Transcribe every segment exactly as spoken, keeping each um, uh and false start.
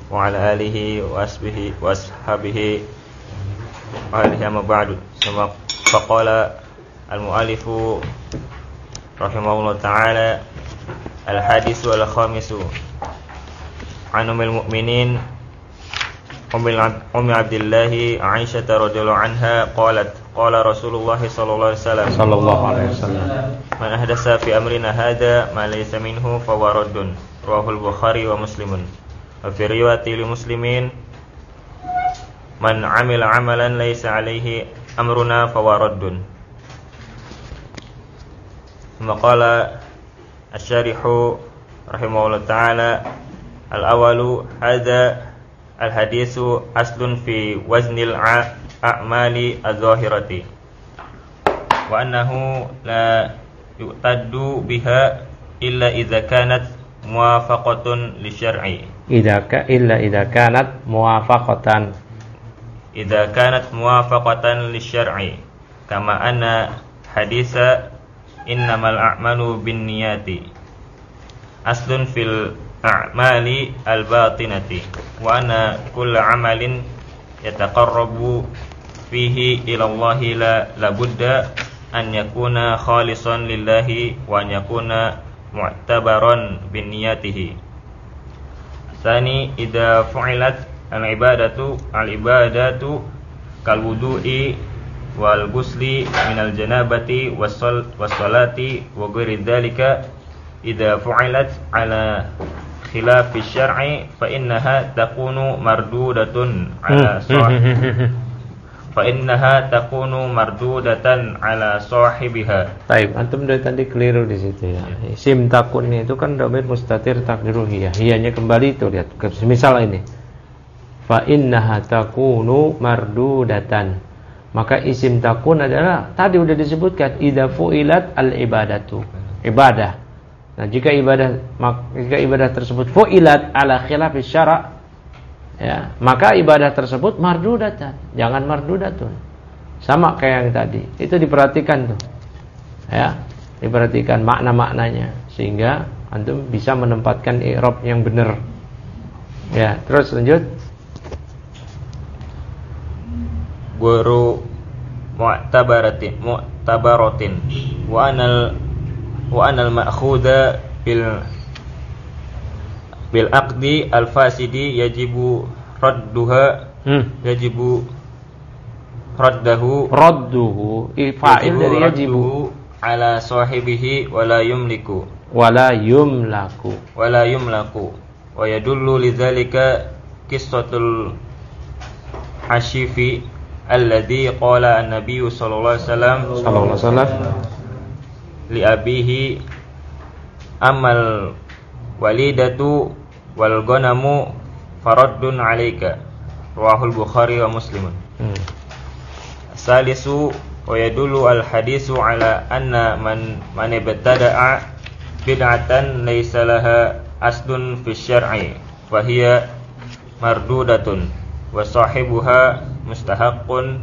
wa ala alihi wa asbihi wa ashabihi wa alihi amma ba'du. Sama faqala al-mu'alifu rahimahullah ta'ala al-hadisu al-khamisu an ummil mu'minin Ummi Abdillahi Aisyah radhiyallahu anha qalat qala Rasulullah sallallahu alaihi wasallam sallallahu alaihi wasallam man ahdatsa fi amrina hadza ma laysa minhu fa huwa raddun rawahul Bukhari wa Muslimun wa fi riwayati lil muslimin man amila amalan laysa alaihi amruna fa huwa raddun. Maqala asy-syarihu rahimahullah ta'ala al-awalu hadza al-hadisu aslun fi waznil a'mali az-zahirati wa annahu la yu'taddu biha illa idza kanat muwafaqatun lisyar'i idza ka illa idza kanat muwafaqatan idza kanat muwafaqatan lisyar'i kama anna hadisa innamal a'malu binniyati aslun fil a'mali al-batinati wa anna kulla amalin yataqarrabu fihi ila Allah la labudda an yakuna khalisan lillahi wa an yakuna mu'tabaran binniyatihi. Tsani idza fu'ilat al-ibadatu al-ibadatu kal wudu'i wal ghusli minal janabati was salati wa ghairi dzalika idza fu'ilat ala khilafi syar'i fa innaha takunu mardudatun ala sahib fa innaha takunu mardudatan ala sahibiha. Baik, antum dari tadi keliru di situ ya. Isim takun itu kan dhamir mustatir takdiruh hiya. Hiyanya kembali itu lihat. Misal ini. Fa innaha takunu mardudatan. Maka isim takun adalah tadi sudah disebutkan idza fu'ilat al ibadatu. Ibadah. Nah, jika ibadah jika ibadah tersebut fu'ilat ala khilafi syara' ya, maka ibadah tersebut mardudatan, jangan mardudatun. Sama kayak yang tadi. Itu diperhatikan tuh. Ya, diperhatikan makna-maknanya sehingga antum bisa menempatkan i'rab yang benar. Ya, terus lanjut. Guru mu'tabaratin mu'tabaratin wa anal wa anal ma'khudha bil bil aqdi al fasidi yajibu radduha hmm. yajibu raddahu radduhu fa'il dari yajibu ala sahibihi wala yumliku wala yumlaku wala yumlaku wa yadullu lidzalika qissatul hasyifi alladhi qala an-nabiy sallallahu alaihi wasallam sallallahu alaihi wasallam li abihi amal walidatu wal ghanamu faraddun alayka rawahul Bukhari wa Muslimun. hmm. Salisu wa yadullu al hadisu ala anna man man ibtada'a bid'atan laysa laha aslun fi syar'i fa hiya mardudatun wa sahibuha mustahaqqun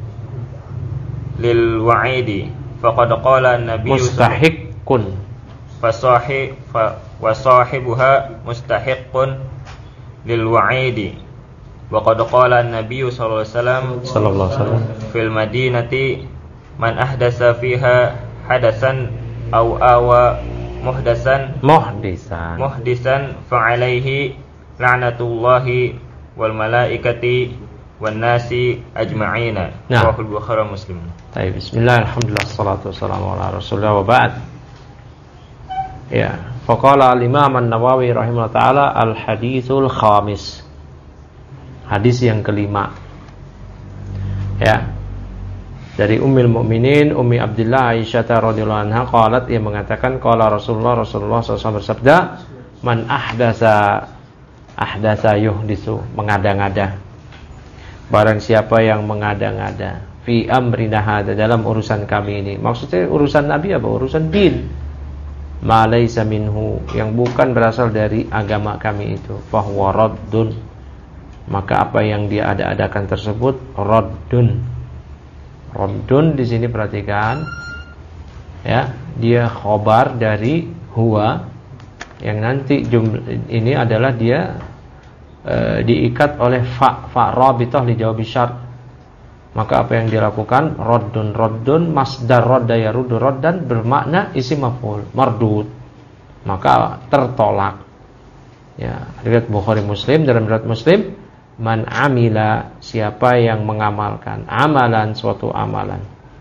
lil wa'idi faqad qala an-nabiy mustahiqqun fasahi fa wa sahibuha mustahiqqun lil wa'idi wa qad qala an-nabiy sallallahu alaihi wasallam sallallahu alaihi wasallam fil madinati man ahdasa fiha hadasan aw awa muhdasan muhdisan muhdisan fa alaihi la'natullahi wal malaikati wan nasi ajma'ina. Rawahul Bukhari wa Muslim. Baik, bismillah, alhamdulillah, salatu wassalamu ala rasulillah wa ba'd. Ya, faqala al-Imam An-Nawawi rahimahullah ta'ala al-hadithul khamis. Hadis yang kelima. Ya. Dari Ummul Mukminin Ummi Abdillah Aisyah radhiyallahu anha qalat, ia mengatakan qala Rasulullah Rasulullah sallallahu alaihi wasallam bersabda, man ahdasa ahdasa yuhdisu, mengada-ngada. Barang siapa yang mengada-ngada fi amrina hada, dalam urusan kami ini. Maksudnya urusan Nabi apa? Urusan din. Ma laisa minhu, yang bukan berasal dari agama kami itu. Fa huwa raddun, maka apa yang dia ada-adakan tersebut raddun. Raddun di sini perhatikan. Ya, dia khobar dari huwa, yang nanti jumlah ini adalah dia e, diikat oleh fa fa rabithah li jawab syart. Maka apa yang dilakukan? Raddun raddun, masdar radda yaruddu raddan, bermakna isim maf'ul, mardud. Maka tertolak. Ya, riwayat Bukhari Muslim, dalam riwayat Muslim, man amila, siapa yang mengamalkan amalan, suatu amalan,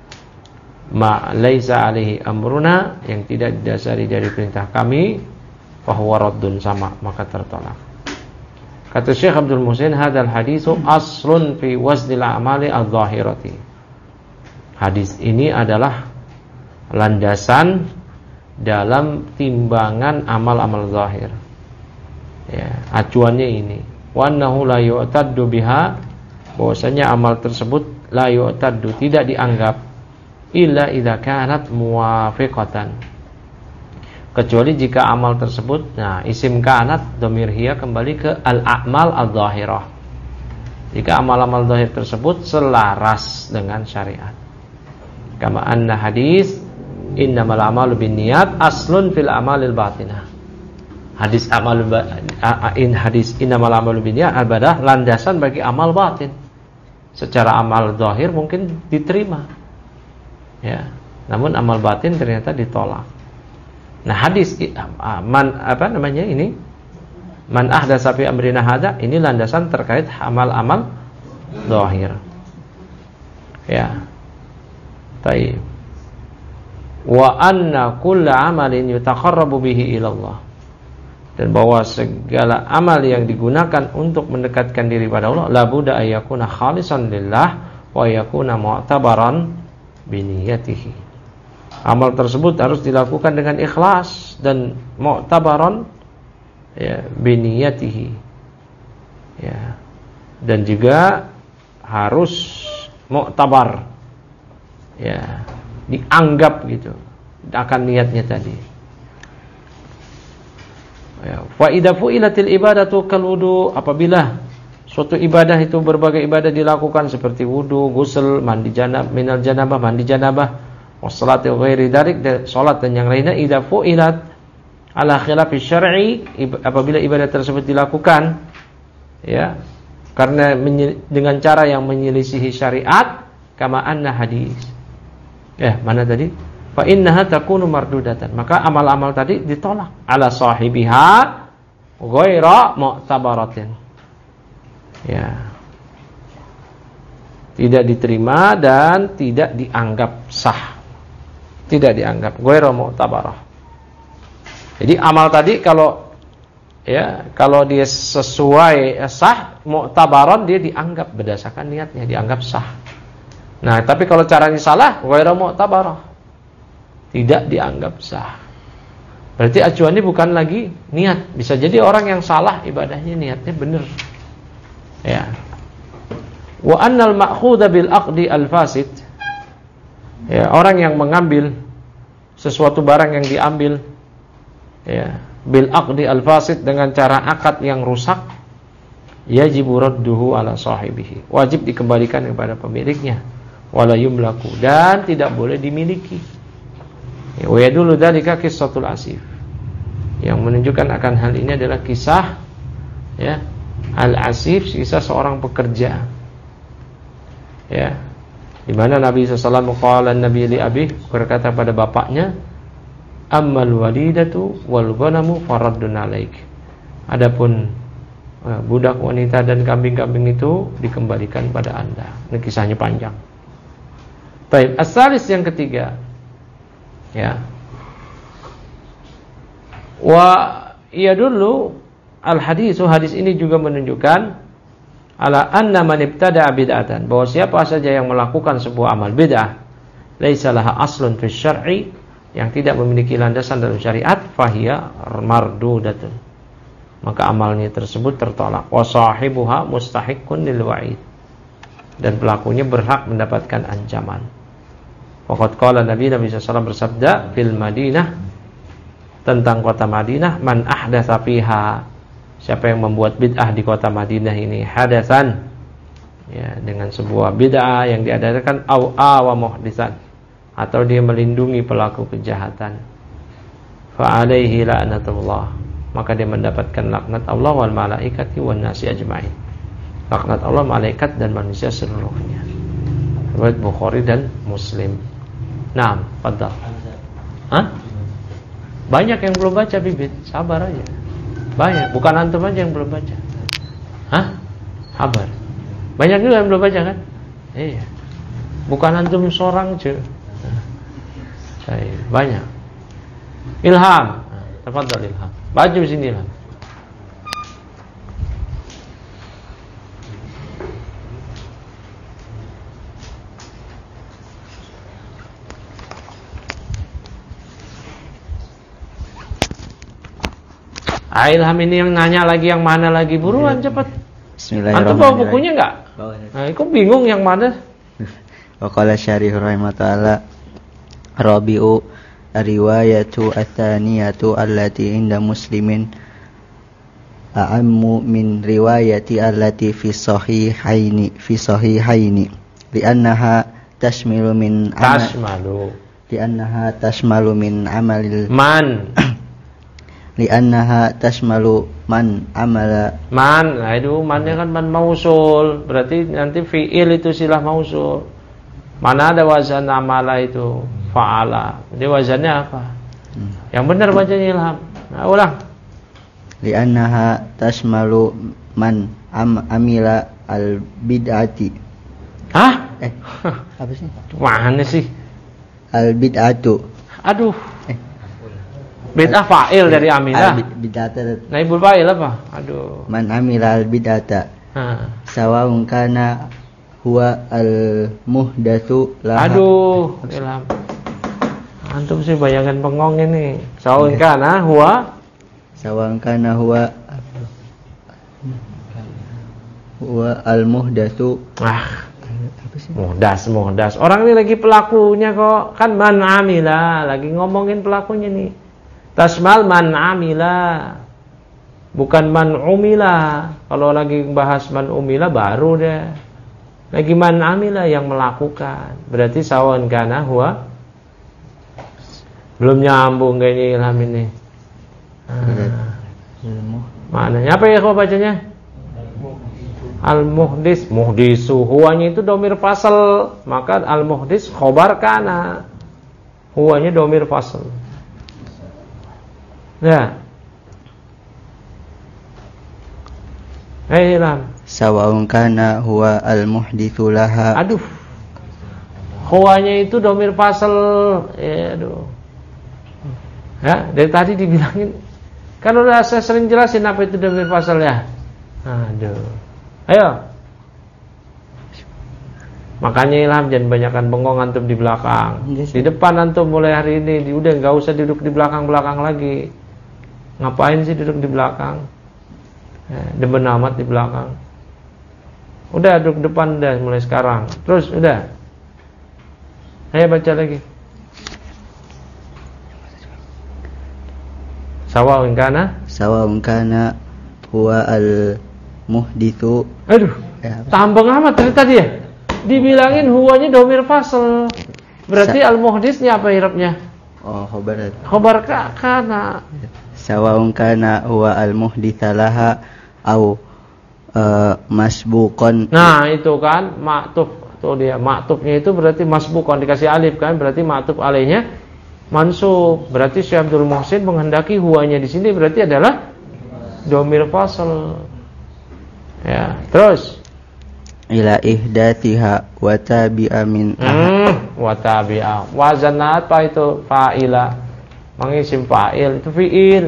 ma laisa alaihi amruna, yang tidak didasari dari perintah kami, fa huwa raddun, sama, maka tertolak. Kata Syekh Abdul Muhsin, hadal haditsu aslun fi waznil a'mali adh-dhahirati. Hadis ini adalah landasan dalam timbangan amal-amal zahir. Ya, acuannya ini. Wa annahu la yu'taddu biha, bahwasanya amal tersebut la yu'taddu, tidak dianggap, illa idza kanat muwafiqatan, kecuali jika amal tersebut, nah isim kanat dhamir hiya kembali ke al-a'mal adh-dhahirah, jika amal-amal zahir tersebut selaras dengan syariat. Kama anna hadis innamal a'malu binniyat aslun fil a'malil batinah. Hadis amal in hadis innamal a'malu binniyat adalah landasan bagi amal batin. Secara amal zahir mungkin diterima, ya, namun amal batin ternyata ditolak. Nah, hadis man apa namanya ini, man ahdatsa fi amrina hadza, ini landasan terkait amal-amal zahir. Ya. Baik. Wa anna kulla amalin yutaqarrabu bihi ila Allah. Dan bahwa segala amal yang digunakan untuk mendekatkan diri pada Allah, la budda ayyakuna khalisan lillah wa yakuna mu'tabaran bi niyyatihi. Amal tersebut harus dilakukan dengan ikhlas dan mu'tabaran, ya, biniyatihi, ya, dan juga harus mu'tabar, ya, dianggap gitu akan niatnya tadi. Ya, fa idza fu'ilatil ibadatu kal wudu, apabila suatu ibadah itu berbagai ibadah dilakukan seperti wudu, ghusl, mandi janabah, minal janabah, mandi janabah, wassalati ghairi dzalik, salat dan yang lainnya, idza fu'ilat ala khilafi syar'i, apabila ibadah tersebut dilakukan, ya, karena dengan cara yang menyelisihi syariat, kama anna hadis, ya, mana tadi, fa innaha takunu mardudatan, maka amal-amal tadi ditolak, ala sahibiha ghaira mu'tabaratin, ya, tidak diterima dan tidak dianggap sah, tidak dianggap ghairu mu'tabarah. Jadi amal tadi kalau, ya, kalau dia sesuai sah, mu'tabaran, dia dianggap berdasarkan niatnya, dianggap sah. Nah, tapi kalau caranya salah, ghairu mu'tabarah, tidak dianggap sah. Berarti acuannya bukan lagi niat. Bisa jadi orang yang salah ibadahnya niatnya benar. Ya. Wa annal ma'khudha bil aqdi al fasid, ya, orang yang mengambil sesuatu barang yang diambil, ya, bil aqdi al fasid, dengan cara akad yang rusak, yajibu radduhu ala sahibihi, wajib dikembalikan kepada pemiliknya, wala yumlaku, dan tidak boleh dimiliki. Ya, wa yadullu dzalika qissatul asif, yang menunjukkan akan hal ini adalah kisah, ya, al-asif, kisah seorang pekerja, ya, di mana Nabi sallallahu alaihi wasallam qala Nabi li abi, berkata pada bapaknya, ammal walidatu wal ghanamu faraddun alaik, adapun uh, budak wanita dan kambing-kambing itu dikembalikan pada Anda. Ini kisahnya panjang. Baik, as-salis, yang ketiga, ya, wa iya dulu al-hadisu, hadis ini juga menunjukkan ala anna man ibtada'a bid'atan, bahwa siapa saja yang melakukan sebuah amal bid'ah, laisa laha aslun fi syar'i, yang tidak memiliki landasan dalam syariat, fahiya mardudatun, maka amalnya tersebut tertolak, wa sahibuha mustahiqqun lil wa'id, dan pelakunya berhak mendapatkan ancaman. Waqad qala Nabi Nabi sallallahu alaihi wasallam bersabda fil Madinah, tentang kota Madinah, man ahdatsa fiha, siapa yang membuat bid'ah di kota Madinah ini, hadatsan, ya, dengan sebuah bid'ah yang diadakan, au awa muhditsan, atau dia melindungi pelaku kejahatan, fa alaihi la'natullah, maka dia mendapatkan laknat Allah wal malaikati wan nasi ajmain. Laknat Allah, malaikat dan manusia seluruhnya. Riwayat Bukhari dan Muslim. Naam, fadhal. Hah? Banyak yang belum baca bibit, sabar aja. Banyak, bukan antum aja yang belum baca. Hah? Sabar. Banyak juga yang belum baca kan? Iya. Bukan antum seorang aja. Banyak. Ilham. Tafadhal Ilham. Baca di sini Ilham. Ah, Ilham ini yang nanya lagi yang mana lagi, buruan cepat. Bismillahirrahmanirrahim. Antum bawa bukunya enggak? Nah, aku bingung yang mana. Wa qala syarih rahimahullah Rabi'u riwayatu atsaniyatu allati inda muslimin a'ammu min riwayati allati fi sahihaini fi sahihaini li'annaha tashmilu min Tashmalu li'annaha tashmalu min amalil Man li'annaha tashmalu man amala Man, nah itu mannya kan man mausul. Berarti nanti fi'il itu silah mausul. Mana ada wazan amala itu fa'ala. Jadi wazannya apa? Hmm. Yang benar bacanya Ilham. Nah, ulang. Li'annaha tashmalu man am amila al bid'ati. Hah? Eh, apa sih? Mana sih? Al bid'atu. Aduh. Eh. Bid'ah fa'il dari amila. Al bid'ata. Naibul fa'il apa? Aduh. Man amila al bid'ata. Ha. Sawa'un kana huwa al muhdatsu laha. Aduh, Ilham. Antum sih bayangan pengong ini. Sawa'un kana huwa Sawa'un kana huwa huwa al muhdatsu. Ah, apa sih? Muhdas, muhdas. Orang ini lagi pelakunya kok. Kan man amila, lagi ngomongin pelakunya nih. Tasmal man amila. Bukan man umila. Kalau lagi bahas man umila baru deh. Lagi man amila yang melakukan. Berarti sawan kana huwa. Belum nyambung kayaknya Ilham ini. Ah. Maknanya apa ya kau bacanya? Al-muhdis, muhdisu. Huwanya itu domir fasal, maka al-muhdis khobar kana. Huwanya domir fasal. Ya. Eh, Ilham. Sawa'un kana huwa al-muhditsu laha. Aduh. Huwanya itu domir fasal. Ya, aduh. Ya, dari tadi dibilangin. Kan udah saya sering jelasin apa itu domir fasal ya. Aduh. Ayo. Makanya Ilham jangan banyakkan bengong antum di belakang. Yes. Di depan antum mulai hari ini udah enggak usah duduk di belakang-belakang lagi. Ngapain sih duduk di belakang? Ya, demen amat di belakang. Udah duduk depan dah mulai sekarang. Terus udah. Ayo baca lagi. Sawa'un kana Sawa'un kana huwa al muhditsu. Aduh, ya, tambang amat dari tadi ya. Dibilangin huwanya domir fasal. Berarti Sa- al-muhdisnya apa hirapnya? Oh, khobar. Khobar ka kana. Sawa'un kana huwa al-muhditsa laha au uh, masbuqan. Nah, itu kan ma'tuf. Tuh dia, ma'tufnya itu berarti masbuqan dikasih alif kan? Berarti ma'tuf alaihnya mansub. Berarti Syekh Abdul Muhsin menghendaki huwanya di sini berarti adalah domir fasal. Ya, terus ila ihdatsiha wa tabi'a min hmm, wa tabi'a. Wazan apa itu? Fa'ila. Mengisim fa'il itu fi'il.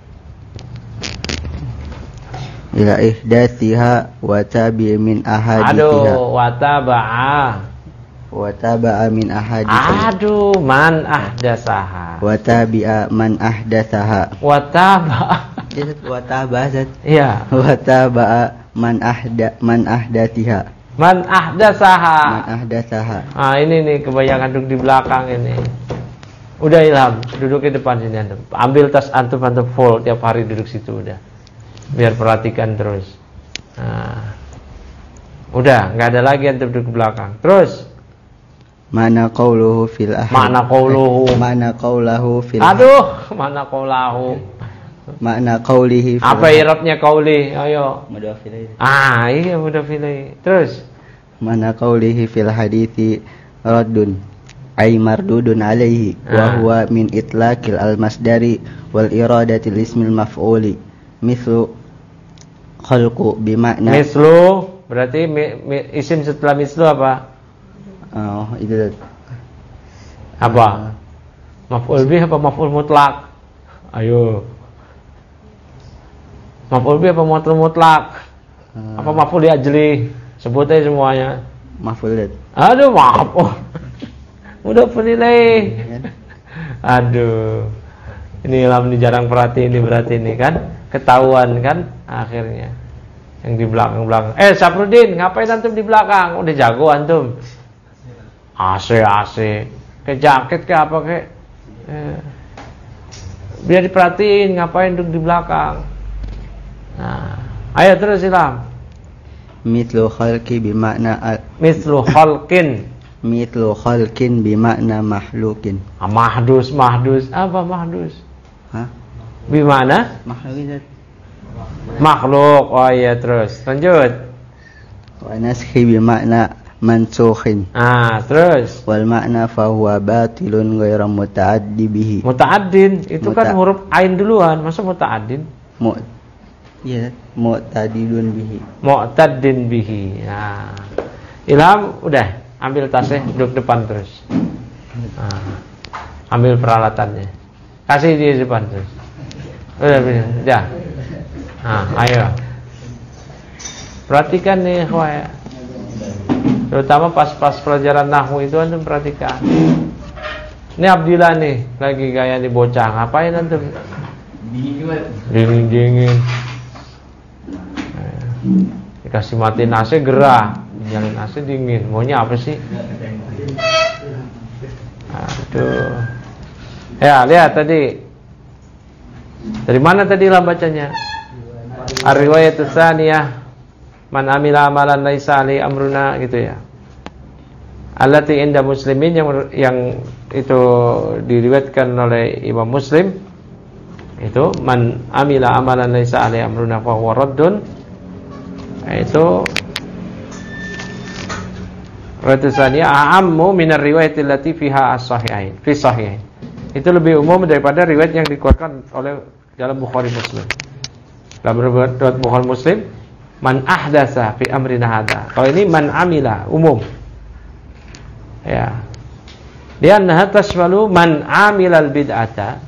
Ila ihdatsiha wa tabi'a min ahadithiha. Aduh, wa taba'a. Wa taba'a min ahadithiha. Aduh, man ahdatsaha. Wa tabi'a man ahdatsaha. Wa taba'a. Wa taba'a. Iya. Wa taba'a man ahda man ahdathiha. Man ahdatsaha. Man ahdatsaha. Ah, ini nih kebanyakan duduk di belakang ini. Udah Ilham, duduk di depan sini antum. Ambil tas antum antum full tiap hari duduk situ udah. Biar perhatikan terus. Nah. Udah, enggak ada lagi antum duduk di belakang. Terus mana qauluhu fil ahad. Mana qauluhu? Mana qaulahu fil. Aduh, mana qaulahu? Makna qaulihi Apa i'rabnya qauli? Ayo. Mudhaf ilaih. Ah, iya mudhaf ilaih. Terus Makna qaulihi fil hadithi raddun ay mardudun alaihi Ah. wa huwa min itlaqil al-masdari wal iradatil ismil maf'uli mithlu khalqu bimakna mislu berarti mi, mi, isim setelah mislu apa? oh itu Apa? Maf'ul bih apa maf'ul mutlak? Ayo. Maf'ul bih apa maf'ul mutlak? uh, Apa maf'ul ajli? Sebut aja semuanya. maf'ul Aduh, maaf. Oh. Udah penilai. Aduh. Ini ilham ini jarang perhati ini berarti ini kan ketahuan kan akhirnya. Yang di belakang-belakang. Eh, Saprudin, ngapain antum di belakang? Udah jago antum. A C A C. Kayak jaket kayak apa kayak. Eh. Biar diperhatiin ngapain duduk di belakang. Nah, ayo terus Ilham. mithlu khalqi bimakna al- Mislu khalqin. mithlu khalqin bimakna mahlukin Ah, mahdus, mahdus. Apa mahdus? hah Bimana? mahlukin Makhluk. Oh iya terus. Lanjut. wa naskhi bimakna mansukhin Ah, terus. wal makna fa huwa batilun ghairu muta'addi bihi Muta'addin itu kan Muta- huruf ain duluan, masa muta'addin? mu ya mu'tadilun bihi Mu'taddin bihi. Nah. Ilham udah, ambil tasnya, duduk depan terus. Nah. Ambil peralatannya. Kasih dia depan terus. Udah, udah. Nah, ayo. Perhatikan nih, ikhwah. Terutama pas-pas pelajaran nahwu itu antum perhatikan. Ini Abdillah nih, lagi gaya di bocah. Ngapain antum? Dingin-dingin. Dikasih matiin A C gerah, nyalain A C dingin. Maunya apa sih? Aduh. Ya, lihat tadi. Dari mana tadi lah bacanya? Ar-riwayatu tsaniyah man amila amalan laisa alai amruna gitu ya. Allati inda muslimin yang yang itu diriwayatkan oleh Imam Muslim itu man amila amalan laisa alai amruna fa huwa raddun. Itu riwayat tsaniyah a'ammu min ar-riwayat allati fiha as-sahihain fi sahihain. Itu lebih umum daripada riwayat yang dikeluarkan oleh dalam Bukhari Muslim. Dalam riwayat Bukhari Muslim, man ahdatsa fi amrina hadza. Kalau ini man amila umum. Ya. Liannaha tashmalu man amila al-bid'ata.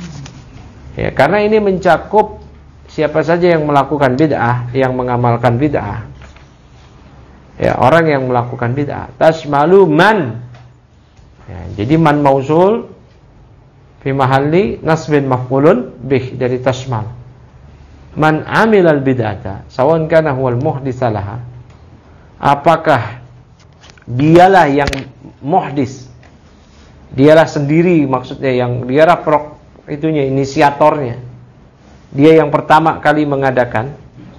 Ya, karena ini mencakup siapa saja yang melakukan bid'ah, yang mengamalkan bid'ah. Ya, orang yang melakukan bid'ah. Tashmalu man. Ya, jadi man mausul fi mahalli nasbin maf'ulun bih dari tashmal. Man amilal bid'ata sawan kana huwal muhditsalaha. Apakah dialah yang muhdis? Dialah sendiri maksudnya yang dialah prok itunya inisiatornya. Dia yang pertama kali mengadakan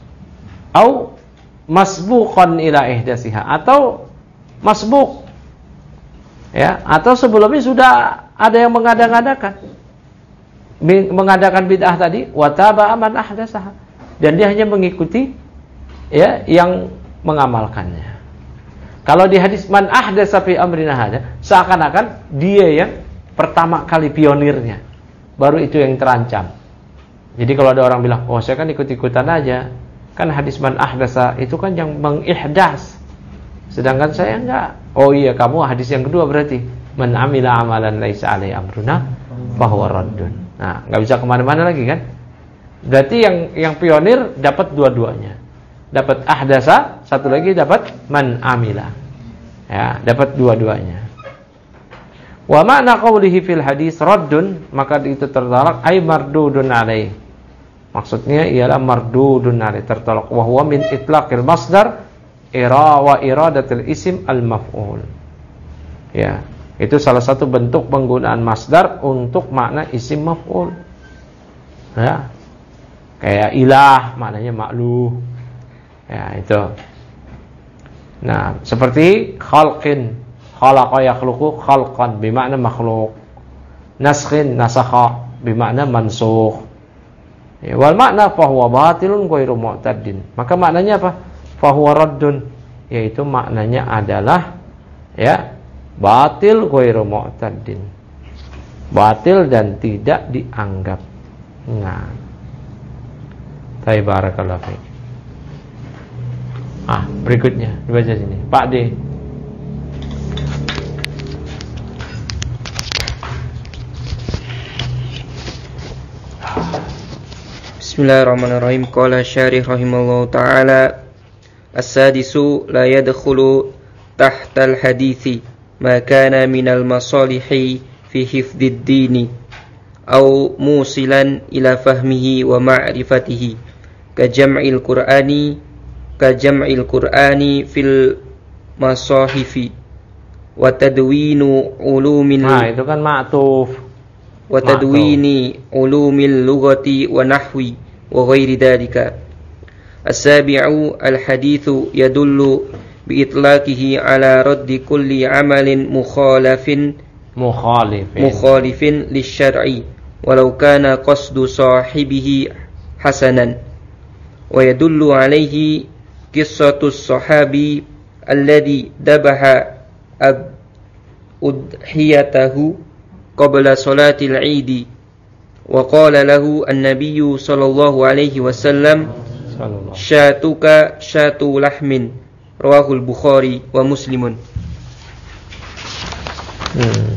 au masbuqan ila ihdasiha atau masbuq. Ya, atau sebelumnya sudah ada yang mengada-ngadakan mengadakan bid'ah tadi wa taba'a man ahdatsaha dan dia hanya mengikuti ya yang mengamalkannya. Kalau di hadis man ahdatsa fi amrina hadza seakan-akan dia yang pertama kali pionirnya, baru itu yang terancam. Jadi kalau ada orang bilang, "Oh, saya kan ikut-ikutan aja." Kan hadis man ahdatsa itu kan yang mengihdas. Sedangkan saya enggak. Oh iya, kamu hadis yang kedua berarti man amila amalan laisa alaihi amruna fahuwa raddun. Nah, enggak bisa kemana mana lagi kan? Berarti yang yang pionir dapat dua-duanya. Dapat ahdasa, satu lagi dapat man amila. Ya, dapat dua-duanya. Wa ma'na qawlihi fil hadis raddun, maka itu tertolak ay mardudun alaihi. Maksudnya ialah mardudun alaihi, tertolak wa huwa min itlaqil masdar ira wa iradatil isim al-maf'ul. Ya, itu salah satu bentuk penggunaan masdar untuk makna isim maf'ul. Ya. Kayak ilah maknanya makluh. Ya, itu. Nah, seperti khalqin, khalaqa yakhluqu khalqan bermakna makhluk. Naskhin nasakha bermakna mansukh. Ya, wal makna fahuwa batilun ghairu mu'taddin. Maka maknanya apa? Fahuwa raddun, yaitu maknanya adalah ya batil ghairu mu'taddin. Batil dan tidak dianggap. Nah. Barakallahu fiik. Ah, berikutnya dibaca sini. Pak D. Bismillahirrahmanirrahim. Qala syarih rahimallahu ta'ala, as-sadisu la yadkhulu tahta al-hadithi ma kana minal masalihi fi hifdid dini aw musilan ila fahmihi wa ma'rifatihi ka jam'il qur'ani ka jam'il qur'ani fil masahifi wa tadwinu ulumin. Nah, itu kan ma'tuf. Wa tadwini ulumil lughati wa nahwi wa ghairi dhalika. As-sabi'u al-hadithu yadullu bi itlaqihi ala raddi kulli amalin mukhalafin mukhalifin mukhalifin lisyar'i walau kana qasdu sahibihi hasanan. Wa yadullu alayhi qissatus sahabi alladhi dabaha ab udhiyatahu qabla salatil Eid wa qala lahu an-nabiy sallallahu alaihi wasallam syatuka syatu lahmin, rawahul Bukhari wa Muslimun. hmm.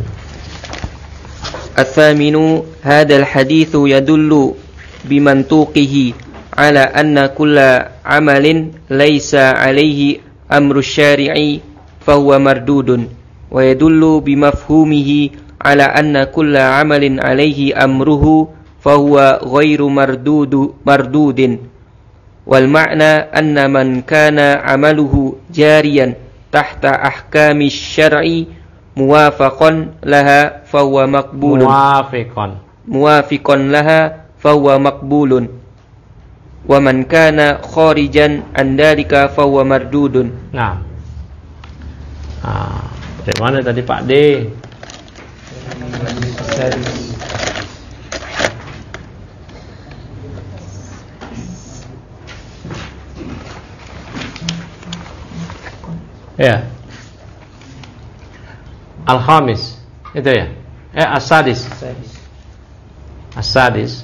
Al-thaminu hadha al-hadith yadullu bimantuqihi ala anna kulla amalin laysa alayhi amru syari'i fahuwa mardudun, wa yadullu bimafhumihi ala anna kulla amalin alaihi amruhu fahuwa ghairu mardudu mardudin. Wal ma'na anna man kana amaluhu jariyan tahta ahkami syar'i muwafaqan laha fahuwa maqbulun muwafiqan muwafiqan laha fahuwa maqbulun wa man kana kharijan an dalika fahuwa mardudun. Nah, nah dari mana tadi Pak D? Ya, Al-Khamis itu ya, eh As-Sadis As-Sadis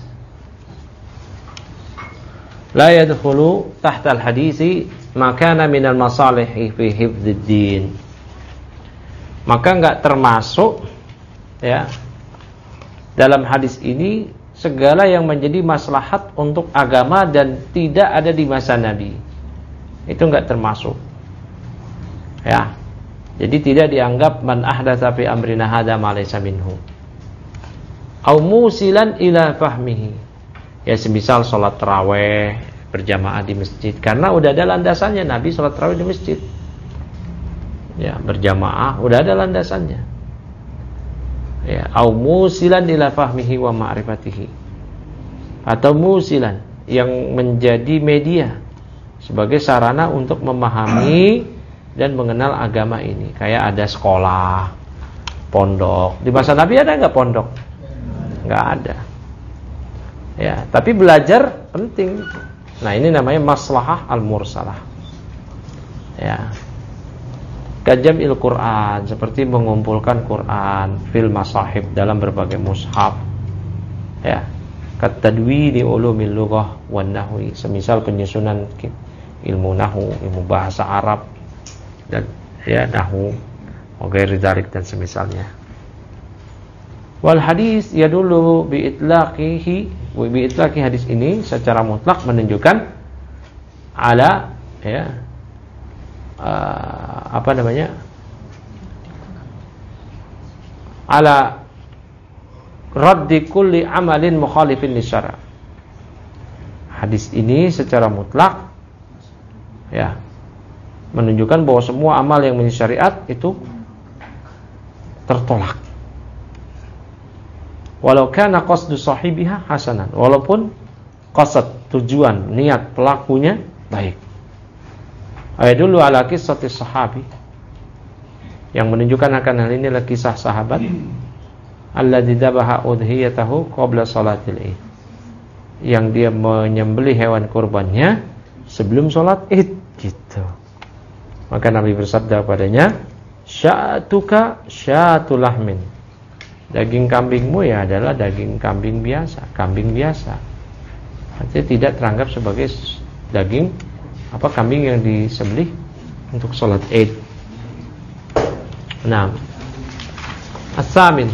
la yadkhulu tahta al-hadisi ma kana minal masalihi fi hifdzid din. Maka enggak termasuk ya dalam hadis ini segala yang menjadi maslahat untuk agama dan tidak ada di masa Nabi. Itu enggak termasuk. Ya. Jadi tidak dianggap man ahdatsa fi amrina hadza ma laysa minhu. Au musilan ila fahmihi. Ya semisal salat tarawih berjamaah di masjid karena udah ada landasannya Nabi salat tarawih di masjid. Ya, berjamaah udah ada landasannya. Ya, au musilan ila fahmihi wa ma'rifatihi. Atau musilan yang menjadi media sebagai sarana untuk memahami dan mengenal agama ini. Kayak ada sekolah, pondok. Di masa Nabi ada enggak pondok? Enggak ada. Ya, tapi belajar penting. Nah, ini namanya maslahah al-mursalah. Ya. Kajam'il Quran, seperti mengumpulkan Quran fil masahib dalam berbagai mushaf. Ya. Katadwini ulumil lughah wan nahwi, semisal penyusunan ilmu nahwu, ilmu bahasa Arab dan ya nahwu, ghairi dzalik dan semisalnya. Wal hadis yadullu bi itlaqihi, wa bi itlaqi hadis ini secara mutlak menunjukkan ala ya uh, apa namanya? Ala raddi kulli amalin mukhalifin lisyara'. Hadis ini secara mutlak ya menunjukkan bahwa semua amal yang menjadi syariat itu tertolak. Walau kana qasdu sahibiha hasanan, walaupun qasad, tujuan, niat pelakunya baik. Ayat dulu ala qissati sahabi, yang menunjukkan akan hal ini adalah kisah sahabat alladzi dabaha udhiyatahu qabla salatil Id, yang dia menyembelih hewan kurbannya sebelum sholat Id, gitu. Maka Nabi bersabda padanya, sya'tuka sya'tu lahmin. Daging kambingmu ya adalah daging kambing biasa, kambing biasa. Artinya tidak teranggap sebagai daging apa kambing yang disembelih untuk sholat Id. Nah, as-samin.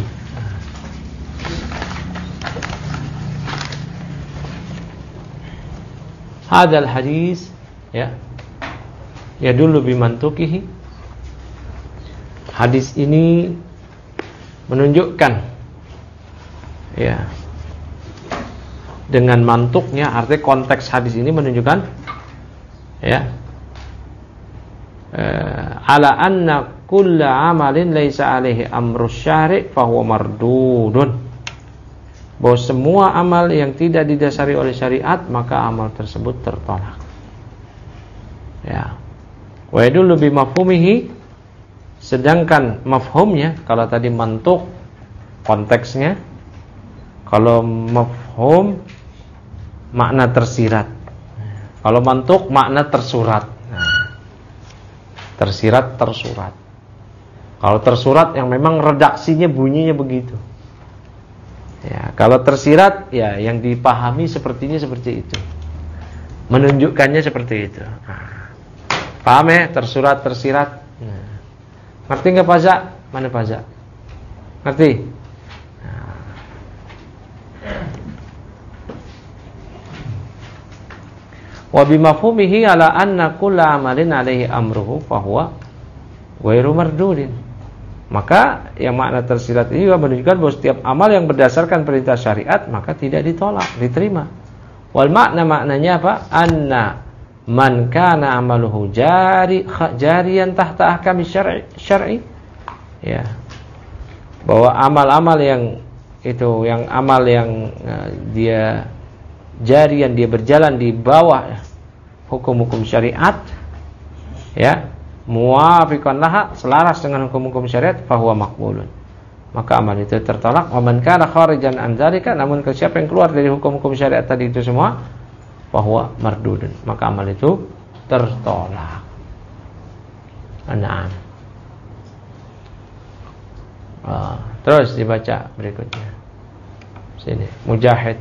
Hadal hadis ya. Ya dulu bimantukihi. Hadis ini menunjukkan ya dengan mantuknya, artinya konteks hadis ini menunjukkan ya eh, ala anna kulla amalin laisa alaihi amrus syari' fahuwa mardudun. Bahwa semua amal yang tidak didasari oleh syariat maka amal tersebut tertolak. Ya. Wa yadullu bi mafhumihi, sedangkan mafhumnya kalau tadi mantuk konteksnya, kalau mafhum makna tersirat. Kalau mantuk makna tersurat. Nah, tersirat tersurat. Kalau tersurat yang memang redaksinya bunyinya begitu. Ya, kalau tersirat ya yang dipahami sepertinya seperti itu. Menunjukkannya seperti itu. Nah, paham ya? Tersurat, tersirat. Nah, ngerti enggak Pak Zak? Mana Pak Zak? Ngerti? Nah. Wa bimafhumihi ala anna kulla amalin alaihi amruhu fahuwa ghairu mardudin. Maka yang makna tersirat ini juga menunjukkan bahwa setiap amal yang berdasarkan perintah syariat maka tidak ditolak, diterima. Wal makna maknanya apa? Anna man kana amaluhu jari jariyan tahta ahkami syar'i syar'i. Ya. Bahwa amal-amal yang itu yang amal yang uh, dia jariyan, dia berjalan di bawah hukum-hukum syariat ya, muwafiqan laha, selaras dengan hukum-hukum syariat, fahuwa maqbulun, maka amal itu tertolak. Wa man kana kharijan an dzalika, namun siapa yang keluar dari hukum-hukum syariat tadi itu semua, fahuwa mardudun, maka amal itu tertolak. Naam. Ah, terus dibaca berikutnya. Sini, Mujahid.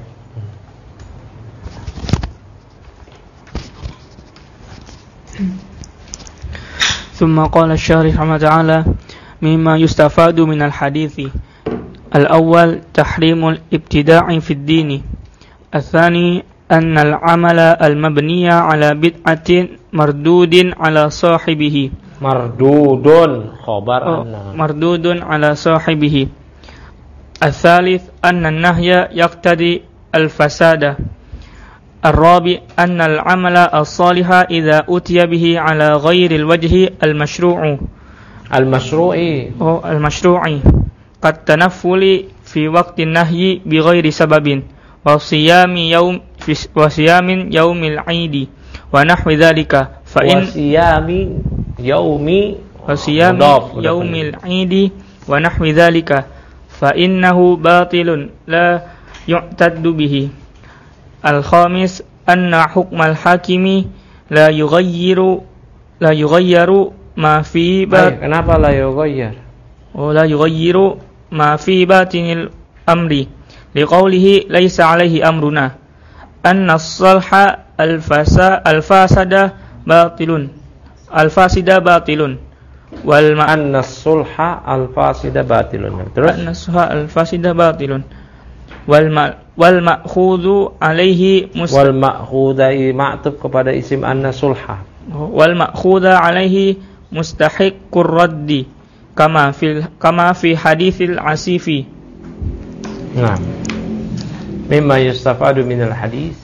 ثم قال الشارح رحمه تعالى مما يستفاد من الحديث: الأول تحريم الابتداع في الدين، الثاني أن العمل المبني على بدعة مردود على صاحبه مردود خبر مردود على صاحبه، الثالث أن النهي يقتضي الفساد، الرابع أن العمل الصالح إذا أتي به على غير الوجه المشروع المشروع المشروع كالتنفل في وقت النهي بغير سبب، وصيام يوم وصيام يوم العيد ونحو ذلك، فإن وصيام يوم وصيام يوم العيد ونحو ذلك فإنه باطل لا يعتد به. الخامس أن حكم الحاكم لا يغير لا يغير ما في بات kenapa la yughayyir ولا يغير ما في باطن الأمر لقوله ليس عليه أمرنا أن الصلح الفاسد باطل الفاسد باطل والما أن الصلح الفاسد باطل terus أن الصلح الفاسد باطل والما wal ma'khudhu alaihi mus- wal ma'khudai ma'tuf kepada isim anna sulha, wal ma'khudha alaihi mustahiqqur raddi kama fil kama fi haditsil asifi. Nah, mimma yustafadu minal hadis,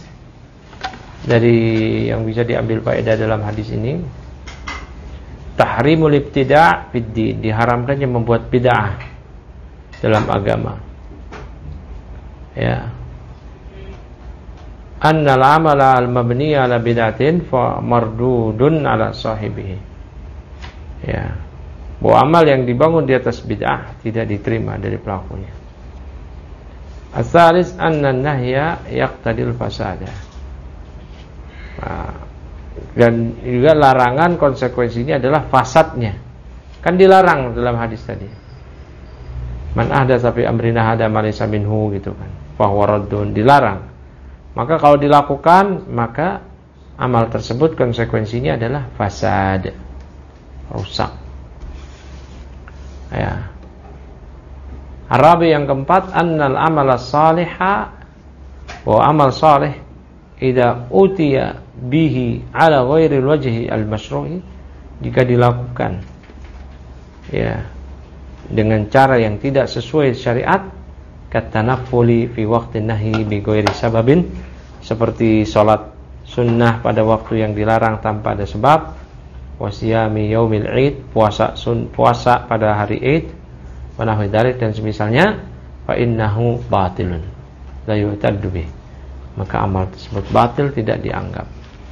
dari yang bisa diambil faedah dalam hadis ini, tahrimul ibtida' fid din, diharamkannya membuat bid'ah dalam agama. Ya. Annal amala al-mabni ala bid'atin fa mardudun ala sahibihi. Ya. Bahwa amal yang dibangun di atas bid'ah tidak diterima dari pelakunya. As-salis anna an-nahya yaqtadil fasada. Nah, dan juga larangan konsekuensinya adalah fasadnya. Kan dilarang dalam hadis tadi. Man ahdatsa fi amrina hadza ma laysa minhu gitu kan. Fa huwa raddun, dilarang. Maka kalau dilakukan, maka amal tersebut konsekuensinya adalah fasad, rusak. Ya. Arabi yang keempat, annal amala salihah, bahwa amal salih idza utiya bihi ala ghairil wajhi al-masyru'i, jika dilakukan ya dengan cara yang tidak sesuai syariat, katanafuli fi waqtin nahyi bi ghairi sababin, seperti salat sunnah pada waktu yang dilarang tanpa ada sebab, wasiyami yaumil id, puasa sun, puasa pada hari id, wa nahwi dzalik dan semisalnya, fa innahu batilun la yu'taddu bih, maka amal tersebut batil, tidak dianggap.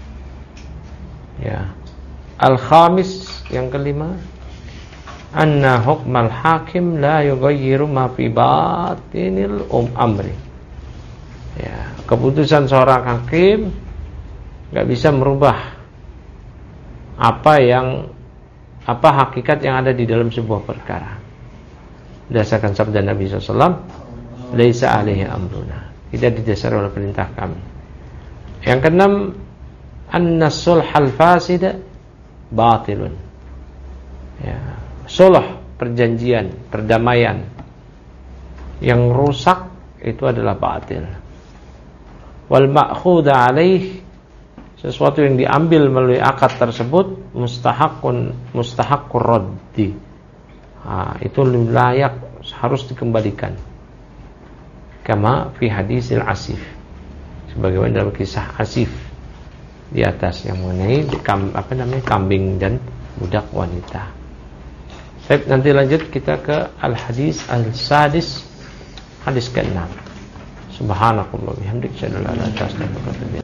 Ya. Al-khamis yang kelima, anna hukmal hakim la yughayyiru ma fi batinil um amri. Ya, keputusan seorang hakim enggak bisa merubah apa yang apa hakikat yang ada di dalam sebuah perkara. Berdasarkan sabda Nabi sallallahu alaihi wasallam, laisa alaihi amruna, tidak didasari oleh perintah kami. Yang keenam, an-sulhal fasid batilun. Ya, sulh, perjanjian, perdamaian yang rusak itu adalah batil. Wal ma'khudha alaih, sesuatu yang diambil melalui akad tersebut, mustahaqqun mustahaqqur raddi. Nah, itu layak, harus dikembalikan. Kama fi hadisil asif, sebagaimana dalam kisah Asif di atas yang mengenai apa namanya kambing dan budak wanita. Baik, nanti lanjut kita ke al-hadis al-sadis, hadis keenam. Subhanakallah bihamdika, asyhadu an la ilaha illa anta, astaghfiruka wa atubu ilaik.